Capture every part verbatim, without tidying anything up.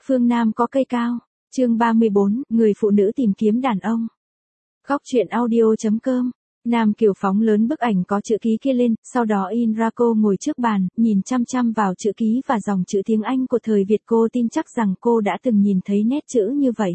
Phương Nam có cây cao. Chương ba mươi bốn, người phụ nữ tìm kiếm đàn ông. Góc truyện audio chấm com. Nam Kiều phóng lớn bức ảnh có chữ ký kia lên, sau đó in ra. Cô ngồi trước bàn, nhìn chăm chăm vào chữ ký và dòng chữ tiếng Anh của thời Việt. Cô tin chắc rằng cô đã từng nhìn thấy nét chữ như vậy.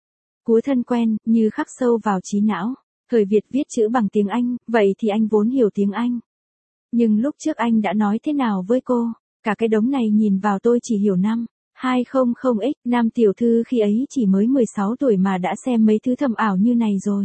Cú thân quen, như khắc sâu vào trí não. Thời Việt viết chữ bằng tiếng Anh, vậy thì anh vốn hiểu tiếng Anh. Nhưng lúc trước anh đã nói thế nào với cô? Cả cái đống này nhìn vào tôi chỉ hiểu năm hai không không x. Nam tiểu thư khi ấy chỉ mới mười sáu tuổi mà đã xem mấy thứ thầm ảo như này rồi.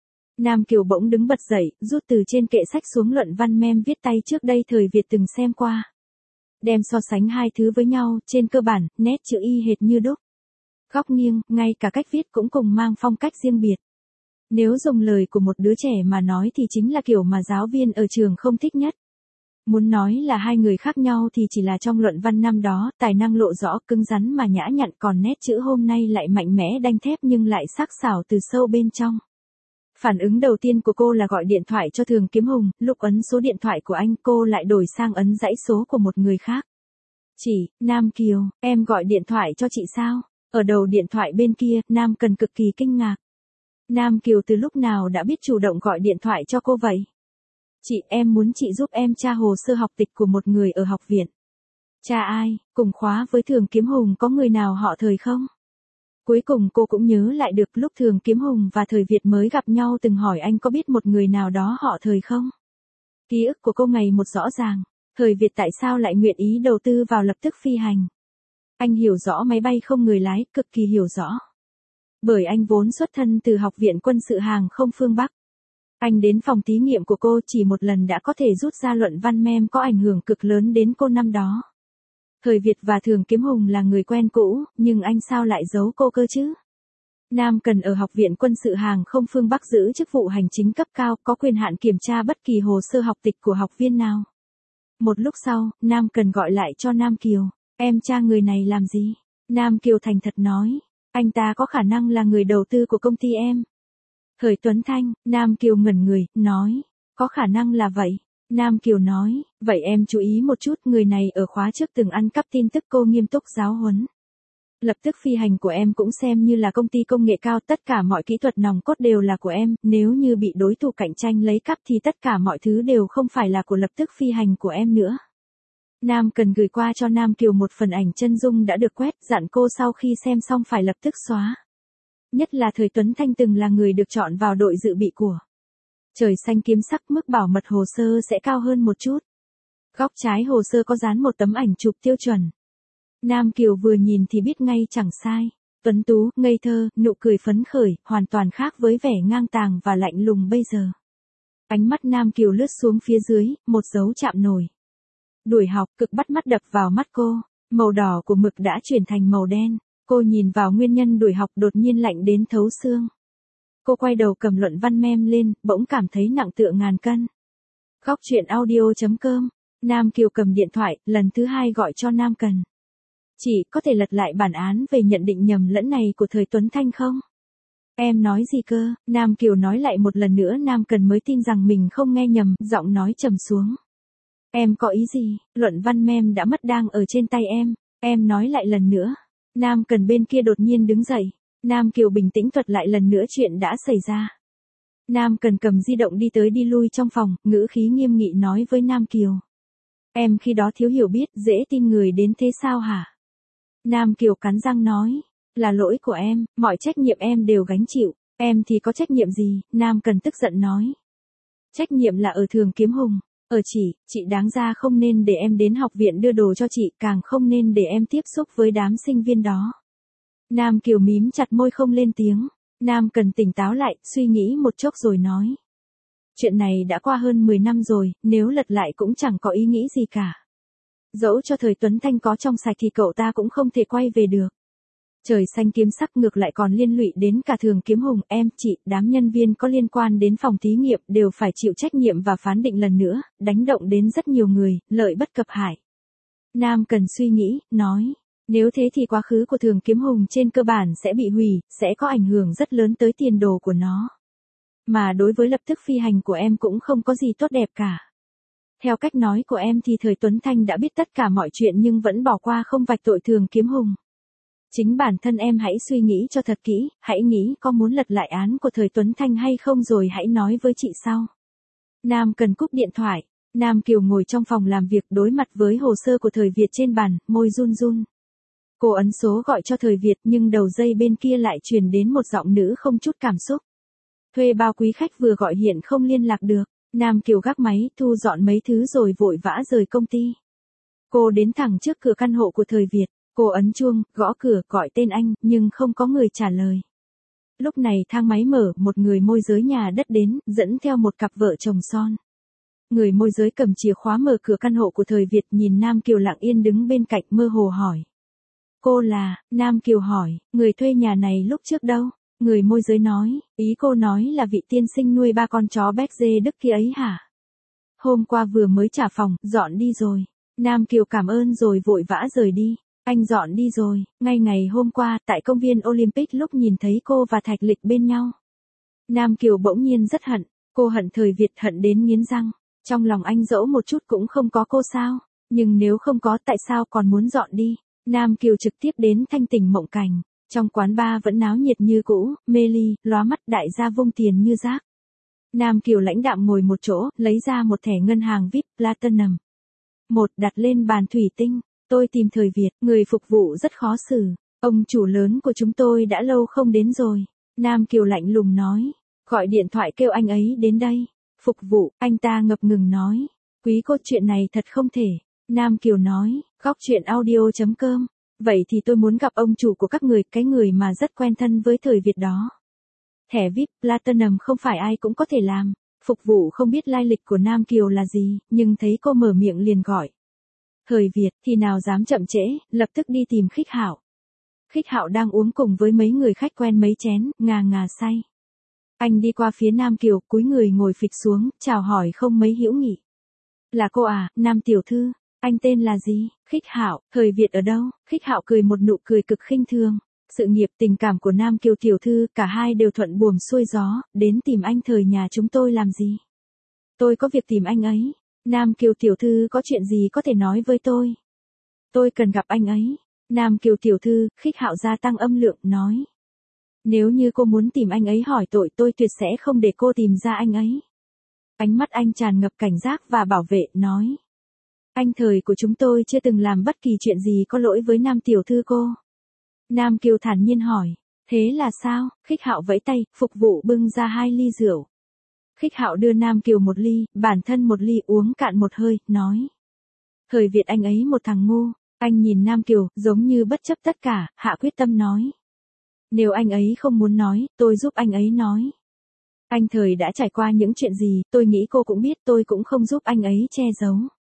Nam Kiều bỗng đứng bật dậy, rút từ trên kệ sách xuống luận văn mem viết tay trước đây thời Việt từng xem qua. Đem so sánh hai thứ với nhau, trên cơ bản, nét chữ y hệt như đúc. Góc nghiêng, ngay cả cách viết cũng cùng mang phong cách riêng biệt. Nếu dùng lời của một đứa trẻ mà nói thì chính là kiểu mà giáo viên ở trường không thích nhất. Muốn nói là hai người khác nhau thì chỉ là trong luận văn năm đó, tài năng lộ rõ, cứng rắn mà nhã nhặn, còn nét chữ hôm nay lại mạnh mẽ đanh thép nhưng lại sắc sảo từ sâu bên trong. Phản ứng đầu tiên của cô là gọi điện thoại cho Thường Kiếm Hùng, lúc ấn số điện thoại của anh cô lại đổi sang ấn dãy số của một người khác. Chị, Nam Kiều, em gọi điện thoại cho chị sao? Ở đầu điện thoại bên kia, Nam Cần cực kỳ kinh ngạc. Nam Kiều từ lúc nào đã biết chủ động gọi điện thoại cho cô vậy? Chị, em muốn chị giúp em tra hồ sơ học tịch của một người ở học viện. Tra ai? Cùng khóa với Thường Kiếm Hùng có người nào họ Thời không? Cuối cùng cô cũng nhớ lại được lúc Thường Kiếm Hùng và Thời Việt mới gặp nhau từng hỏi anh có biết một người nào đó họ Thời không? Ký ức của cô ngày một rõ ràng. Thời Việt tại sao lại nguyện ý đầu tư vào lập tức phi hành? Anh hiểu rõ máy bay không người lái, cực kỳ hiểu rõ. Bởi anh vốn xuất thân từ Học viện Quân sự Hàng không phương Bắc. Anh đến phòng thí nghiệm của cô chỉ một lần đã có thể rút ra luận văn mem có ảnh hưởng cực lớn đến cô năm đó. Thời Việt và Thường Kiếm Hùng là người quen cũ, nhưng anh sao lại giấu cô cơ chứ? Nam Cần ở Học viện Quân sự Hàng không phương Bắc giữ chức vụ hành chính cấp cao, có quyền hạn kiểm tra bất kỳ hồ sơ học tịch của học viên nào. Một lúc sau, Nam Cần gọi lại cho Nam Kiều. Em tra người này làm gì? Nam Kiều thành thật nói. Anh ta có khả năng là người đầu tư của công ty em. Thời Tuấn Thanh, Nam Kiều ngẩn người, nói. Có khả năng là vậy. Nam Kiều nói, vậy em chú ý một chút, người này ở khóa trước từng ăn cắp tin tức. Cô nghiêm túc giáo huấn. Lập tức phi hành của em cũng xem như là công ty công nghệ cao, tất cả mọi kỹ thuật nòng cốt đều là của em, nếu như bị đối thủ cạnh tranh lấy cắp thì tất cả mọi thứ đều không phải là của lập tức phi hành của em nữa. Nam Cần gửi qua cho Nam Kiều một phần ảnh chân dung đã được quét, dặn cô sau khi xem xong phải lập tức xóa. Nhất là Thời Tuấn Thanh từng là người được chọn vào đội dự bị của Trời Xanh Kiếm Sắc, mức bảo mật hồ sơ sẽ cao hơn một chút. Góc trái hồ sơ có dán một tấm ảnh chụp tiêu chuẩn. Nam Kiều vừa nhìn thì biết ngay chẳng sai. Tuấn tú, ngây thơ, nụ cười phấn khởi, hoàn toàn khác với vẻ ngang tàng và lạnh lùng bây giờ. Ánh mắt Nam Kiều lướt xuống phía dưới, một dấu chạm nổi. Đuổi học, cực bắt mắt đập vào mắt cô. Màu đỏ của mực đã chuyển thành màu đen. Cô nhìn vào nguyên nhân đuổi học đột nhiên lạnh đến thấu xương. Cô quay đầu cầm luận văn mem lên, bỗng cảm thấy nặng tựa ngàn cân. Góc truyện audio chấm com. Nam Kiều cầm điện thoại, lần thứ hai gọi cho Nam Cần. Chị có thể lật lại bản án về nhận định nhầm lẫn này của Thời Tuấn Thanh không? Em nói gì cơ? Nam Kiều nói lại một lần nữa. Nam Cần mới tin rằng mình không nghe nhầm, giọng nói trầm xuống. Em có ý gì? Luận văn mem đã mất đang ở trên tay em. Em nói lại lần nữa. Nam Cần bên kia đột nhiên đứng dậy. Nam Kiều bình tĩnh thuật lại lần nữa chuyện đã xảy ra. Nam Cần cầm di động đi tới đi lui trong phòng, ngữ khí nghiêm nghị nói với Nam Kiều. Em khi đó thiếu hiểu biết, dễ tin người đến thế sao hả? Nam Kiều cắn răng nói. Là lỗi của em, mọi trách nhiệm em đều gánh chịu. Em thì có trách nhiệm gì? Nam Cần tức giận nói. Trách nhiệm là ở Thường Kiếm Hùng. Ở chị, chị đáng ra không nên để em đến học viện đưa đồ cho chị, càng không nên để em tiếp xúc với đám sinh viên đó. Nam Kiều mím chặt môi không lên tiếng. Nam Cần tỉnh táo lại, suy nghĩ một chốc rồi nói. Chuyện này đã qua hơn mười năm rồi, nếu lật lại cũng chẳng có ý nghĩ gì cả. Dẫu cho Thời Tuấn Thanh có trong sạch thì cậu ta cũng không thể quay về được. Trời Xanh Kiếm Sắc ngược lại còn liên lụy đến cả Thường Kiếm Hùng. Em, chị, đám nhân viên có liên quan đến phòng thí nghiệm đều phải chịu trách nhiệm và phán định lần nữa, đánh động đến rất nhiều người, lợi bất cập hại. Nam Cần suy nghĩ, nói. Nếu thế thì quá khứ của Thường Kiếm Hùng trên cơ bản sẽ bị hủy, sẽ có ảnh hưởng rất lớn tới tiền đồ của nó. Mà đối với lập tức phi hành của em cũng không có gì tốt đẹp cả. Theo cách nói của em thì Thời Tuấn Thanh đã biết tất cả mọi chuyện nhưng vẫn bỏ qua không vạch tội Thường Kiếm Hùng. Chính bản thân em hãy suy nghĩ cho thật kỹ, hãy nghĩ có muốn lật lại án của thời Tuấn Thanh hay không rồi hãy nói với chị sau. Nam Cần cúp điện thoại. Nam Kiều ngồi trong phòng làm việc đối mặt với hồ sơ của thời Việt trên bàn, môi run run. Cô ấn số gọi cho thời Việt nhưng đầu dây bên kia lại truyền đến một giọng nữ không chút cảm xúc. Thuê bao quý khách vừa gọi hiện không liên lạc được. Nam Kiều gác máy, thu dọn mấy thứ rồi vội vã rời công ty. Cô đến thẳng trước cửa căn hộ của thời Việt. Cô ấn chuông, gõ cửa, gọi tên anh, nhưng không có người trả lời. Lúc này thang máy mở, một người môi giới nhà đất đến, dẫn theo một cặp vợ chồng son. Người môi giới cầm chìa khóa mở cửa căn hộ của thời Việt nhìn Nam Kiều lặng yên đứng bên cạnh mơ hồ hỏi. Cô là, Nam Kiều hỏi, người thuê nhà này lúc trước đâu? Người môi giới nói, ý cô nói là vị tiên sinh nuôi ba con chó béc dê Đức kia ấy hả? Hôm qua vừa mới trả phòng, dọn đi rồi. Nam Kiều cảm ơn rồi vội vã rời đi. Anh dọn đi rồi, ngay ngày hôm qua, tại công viên Olympic lúc nhìn thấy cô và Thạch Lịch bên nhau. Nam Kiều bỗng nhiên rất hận, cô hận thời Việt hận đến nghiến răng. Trong lòng anh dẫu một chút cũng không có cô sao, nhưng nếu không có tại sao còn muốn dọn đi. Nam Kiều trực tiếp đến Thanh Tỉnh Mộng Cảnh, trong quán bar vẫn náo nhiệt như cũ, mê ly, lóa mắt đại gia vung tiền như rác. Nam Kiều lãnh đạm ngồi một chỗ, lấy ra một thẻ ngân hàng vi ai pi Platinum. Một đặt lên bàn thủy tinh. Tôi tìm thời Việt, người phục vụ rất khó xử. Ông chủ lớn của chúng tôi đã lâu không đến rồi. Nam Kiều lạnh lùng nói. Gọi điện thoại kêu anh ấy đến đây. Phục vụ, anh ta ngập ngừng nói. Quý cô chuyện này thật không thể. Nam Kiều nói, góc chuyện audio chấm com. Vậy thì tôi muốn gặp ông chủ của các người, cái người mà rất quen thân với thời Việt đó. Thẻ vi ai pi Platinum không phải ai cũng có thể làm. Phục vụ không biết lai lịch của Nam Kiều là gì, nhưng thấy cô mở miệng liền gọi. Thời Việt thì nào dám chậm trễ, lập tức đi tìm Khích Hạo. Khích Hạo đang uống cùng với mấy người khách quen mấy chén, ngà ngà say. Anh đi qua phía Nam Kiều, cúi người ngồi phịch xuống, chào hỏi không mấy hữu nghị. Là cô à, Nam tiểu thư, anh tên là gì? Khích Hạo, thời Việt ở đâu? Khích Hạo cười một nụ cười cực khinh thường. Sự nghiệp tình cảm của Nam Kiều tiểu thư, cả hai đều thuận buồm xuôi gió, đến tìm anh thời nhà chúng tôi làm gì? Tôi có việc tìm anh ấy. Nam Kiều tiểu thư có chuyện gì có thể nói với tôi? Tôi cần gặp anh ấy. Nam Kiều tiểu thư, Khích Hạo gia tăng âm lượng, nói. Nếu như cô muốn tìm anh ấy hỏi tội tôi tuyệt sẽ không để cô tìm ra anh ấy. Ánh mắt anh tràn ngập cảnh giác và bảo vệ, nói. Anh thời của chúng tôi chưa từng làm bất kỳ chuyện gì có lỗi với Nam tiểu thư cô. Nam Kiều thản nhiên hỏi. Thế là sao? Khích Hạo vẫy tay, phục vụ bưng ra hai ly rượu. Khích Hạo đưa Nam Kiều một ly, bản thân một ly uống cạn một hơi, nói. Thời Việt anh ấy một thằng ngu. Anh nhìn Nam Kiều, giống như bất chấp tất cả, hạ quyết tâm nói. Nếu anh ấy không muốn nói, tôi giúp anh ấy nói. Anh thời đã trải qua những chuyện gì, tôi nghĩ cô cũng biết, tôi cũng không giúp anh ấy che giấu.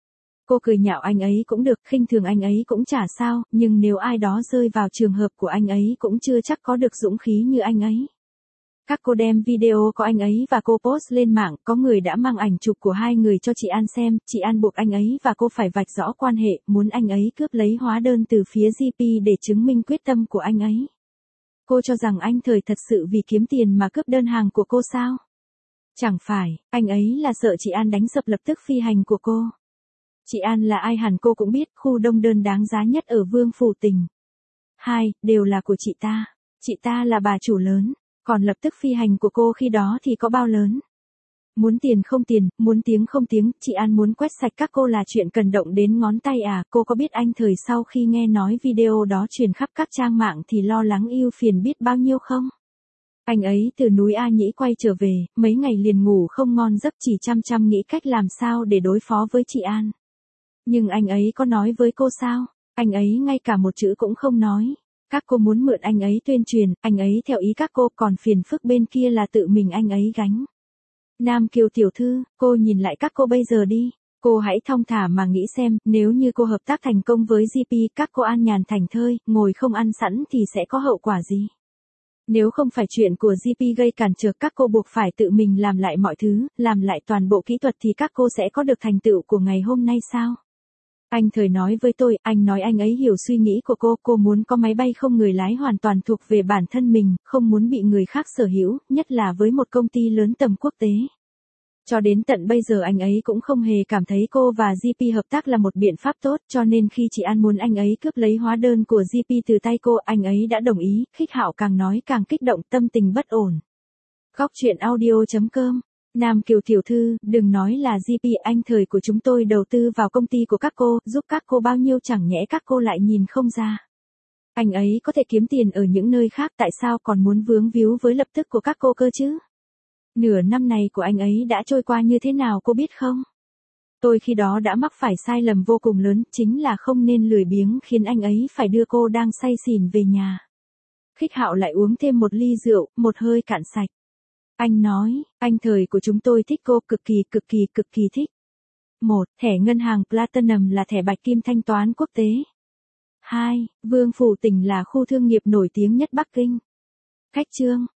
Cô cười nhạo anh ấy cũng được, khinh thường anh ấy cũng chả sao, nhưng nếu ai đó rơi vào trường hợp của anh ấy cũng chưa chắc có được dũng khí như anh ấy. Các cô đem video có anh ấy và cô post lên mạng, có người đã mang ảnh chụp của hai người cho chị An xem, chị An buộc anh ấy và cô phải vạch rõ quan hệ, muốn anh ấy cướp lấy hóa đơn từ phía giê pê để chứng minh quyết tâm của anh ấy. Cô cho rằng anh thời thật sự vì kiếm tiền mà cướp đơn hàng của cô sao? Chẳng phải, anh ấy là sợ chị An đánh sập lập tức phi hành của cô. Chị An là ai hẳn cô cũng biết, khu đông đơn đáng giá nhất ở Vương Phủ Tỉnh. Hai, đều là của chị ta. Chị ta là bà chủ lớn. Còn lập tức phi hành của cô khi đó thì có bao lớn? Muốn tiền không tiền, muốn tiếng không tiếng, chị An muốn quét sạch các cô là chuyện cần động đến ngón tay à? Cô có biết anh thời sau khi nghe nói video đó truyền khắp các trang mạng thì lo lắng ưu phiền biết bao nhiêu không? Anh ấy từ núi A Nhĩ quay trở về, mấy ngày liền ngủ không ngon giấc chỉ chăm chăm nghĩ cách làm sao để đối phó với chị An. Nhưng anh ấy có nói với cô sao? Anh ấy ngay cả một chữ cũng không nói. Các cô muốn mượn anh ấy tuyên truyền, anh ấy theo ý các cô, còn phiền phức bên kia là tự mình anh ấy gánh. Nam Kiều tiểu thư, cô nhìn lại các cô bây giờ đi. Cô hãy thong thả mà nghĩ xem, nếu như cô hợp tác thành công với giê pê, các cô an nhàn thảnh thơi, ngồi không ăn sẵn thì sẽ có hậu quả gì? Nếu không phải chuyện của giê pê gây cản trở các cô buộc phải tự mình làm lại mọi thứ, làm lại toàn bộ kỹ thuật thì các cô sẽ có được thành tựu của ngày hôm nay sao? Anh thời nói với tôi, anh nói anh ấy hiểu suy nghĩ của cô, cô muốn có máy bay không người lái hoàn toàn thuộc về bản thân mình, không muốn bị người khác sở hữu, nhất là với một công ty lớn tầm quốc tế. Cho đến tận bây giờ anh ấy cũng không hề cảm thấy cô và giê pê hợp tác là một biện pháp tốt, cho nên khi chị An muốn anh ấy cướp lấy hóa đơn của giê pê từ tay cô, anh ấy đã đồng ý. Khích Hạo càng nói càng kích động, tâm tình bất ổn. Góc truyện audio chấm com. Nam Kiều tiểu thư, đừng nói là giê pê, anh thời của chúng tôi đầu tư vào công ty của các cô, giúp các cô bao nhiêu chẳng nhẽ các cô lại nhìn không ra. Anh ấy có thể kiếm tiền ở những nơi khác, tại sao còn muốn vướng víu với lập tức của các cô cơ chứ? Nửa năm này của anh ấy đã trôi qua như thế nào cô biết không? Tôi khi đó đã mắc phải sai lầm vô cùng lớn, chính là không nên lười biếng khiến anh ấy phải đưa cô đang say xỉn về nhà. Khích Hạo lại uống thêm một ly rượu, một hơi cạn sạch. Anh nói, anh thời của chúng tôi thích cô, cực kỳ cực kỳ cực kỳ thích. một. Thẻ ngân hàng Platinum là thẻ bạch kim thanh toán quốc tế. hai. Vương Phủ Tỉnh là khu thương nghiệp nổi tiếng nhất Bắc Kinh. Khách trương.